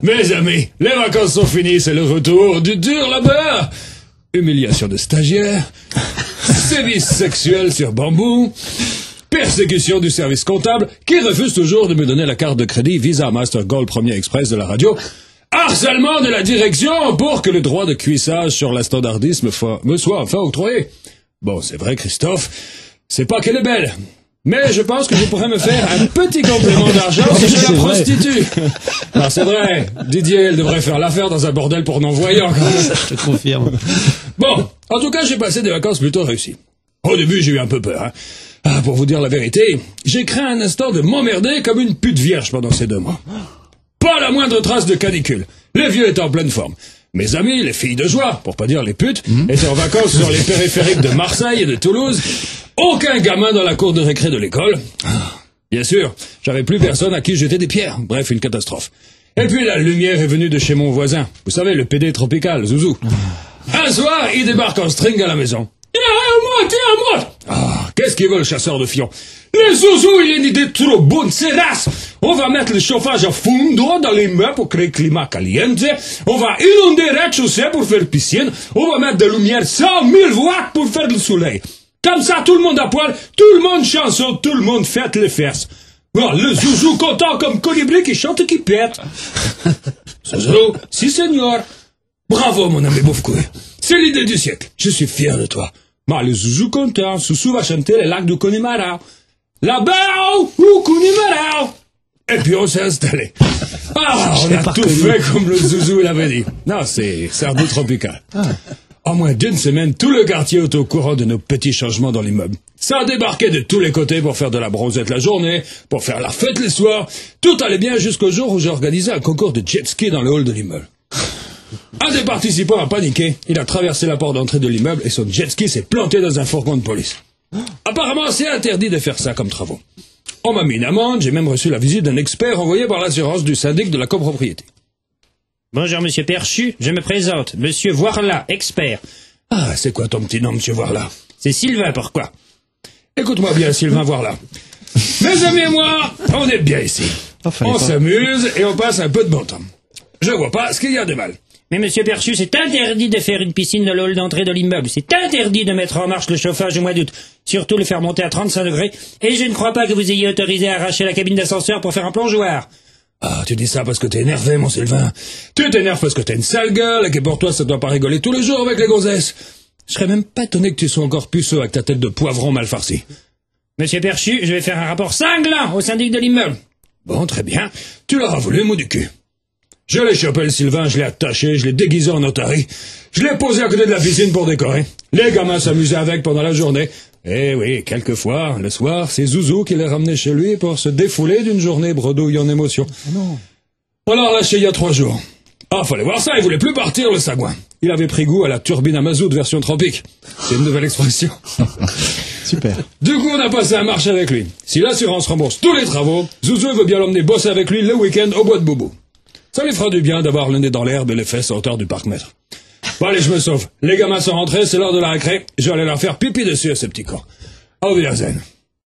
Mes amis, les vacances sont finies, c'est le retour du dur labeur. Humiliation de stagiaire, sévices sexuels sur bambou, persécution du service comptable qui refuse toujours de me donner la carte de crédit Visa Master Gold Premier Express de la radio, harcèlement de la direction pour que le droit de cuissage sur la standardisme me soit enfin octroyé. Bon, c'est vrai, Christophe, c'est pas qu'elle est belle. Mais je pense que je pourrais me faire un petit complément d'argent si je la prostitue. Non, c'est vrai. Didier, elle devrait faire l'affaire dans un bordel pour non-voyants. Je te confirme. Bon, en tout cas, j'ai passé des vacances plutôt réussies. Au début, j'ai eu un peu peur. Hein. Ah, pour vous dire la vérité, j'ai craint un instant de m'emmerder comme une pute vierge pendant ces 2 mois. Pas la moindre trace de canicule. Les vieux étaient en pleine forme. Mes amis, les filles de joie, pour pas dire les putes, étaient en vacances sur les périphériques de Marseille et de Toulouse. Aucun gamin dans la cour de récré de l'école. Bien sûr, j'avais plus personne à qui jeter des pierres. Bref, une catastrophe. Et puis la lumière est venue de chez mon voisin. Vous savez, le PD tropical, Zouzou. Un soir, il débarque en string à la maison. Tiens, à moi. Ah, qu'est-ce qu'il veut le chasseur de fions? Le Zouzou, il a une idée trop bonne, c'est race. On va mettre le chauffage à fond dans l'immeuble pour créer climat caliente. On va inonder le rez-de-chaussée pour faire piscine. On va mettre de lumière 100 000 watts pour faire le soleil. Comme ça, tout le monde à poil, tout le monde chanson, tout le monde fête les fesses. Bon, le Zouzou content comme colibri qui chante et qui pète. Zouzou, si seigneur. Bravo, mon ami Bouffe-Couille. C'est l'idée du siècle. Je suis fier de toi. Mais le Zouzou content, Soussou va chanter les lacs du Connemara. Là-bas, ou Connemara. Et puis on s'est installé. Ah, on a tout fait comme le Zouzou l'avait dit. Non, c'est Sardou tropical. En moins d'1 semaine, tout le quartier est au courant de nos petits changements dans l'immeuble. Ça a débarqué de tous les côtés pour faire de la bronzette la journée, pour faire la fête les soirs. Tout allait bien jusqu'au jour où j'ai organisé un concours de jet ski dans le hall de l'immeuble. Un des participants a paniqué, il a traversé la porte d'entrée de l'immeuble et son jet ski s'est planté dans un fourgon de police. Apparemment, c'est interdit de faire ça comme travaux. On m'a mis une amende, j'ai même reçu la visite d'un expert envoyé par l'assurance du syndic de la copropriété. Bonjour, monsieur Perchu, je me présente, monsieur Voirla, expert. Ah, c'est quoi ton petit nom, monsieur Voirla? C'est Sylvain, pourquoi? Écoute-moi bien, Sylvain Voirla. Mes amis et moi, on est bien ici. On s'amuse et on passe un peu de bon temps. Je vois pas ce qu'il y a de mal. Mais monsieur Perchu, c'est interdit de faire une piscine dans le hall d'entrée de l'immeuble. C'est interdit de mettre en marche le chauffage au mois d'août. Surtout le faire monter à 35 degrés. Et je ne crois pas que vous ayez autorisé à arracher la cabine d'ascenseur pour faire un plongeoir. Ah, tu dis ça parce que t'es énervé, mon Sylvain. Tu t'énerves parce que t'as une sale gueule et que pour toi, ça doit pas rigoler tous les jours avec les gonzesses. Je serais même pas étonné que tu sois encore puceau avec ta tête de poivron mal farci. Monsieur Perchu, je vais faire un rapport cinglant au syndic de l'immeuble. Bon, très bien. Tu l'auras voulu, mot du cul. Je l'ai chopé, le Sylvain, je l'ai attaché, je l'ai déguisé en otarie. Je l'ai posé à côté de la piscine pour décorer. Les gamins s'amusaient avec pendant la journée. Eh oui, quelquefois, le soir, c'est Zouzou qui les ramenait chez lui pour se défouler d'une journée bredouille en émotion. Non. On l'a relâché il y a 3 jours. Ah, fallait voir ça, il voulait plus partir, le sagouin. Il avait pris goût à la turbine à mazout version tropique. C'est une nouvelle expression. Super. Du coup, on a passé un marché avec lui. Si l'assurance rembourse tous les travaux, Zouzou veut bien l'emmener bosser avec lui le week-end au bois de Boubou. Ça lui fera du bien d'avoir le nez dans l'herbe et les fesses à hauteur du parc-mètre. Bon, allez, je me sauve. Les gamins sont rentrés, c'est l'heure de la récré. Je vais aller leur faire pipi dessus à ces petits cons. Au Wiedersehen.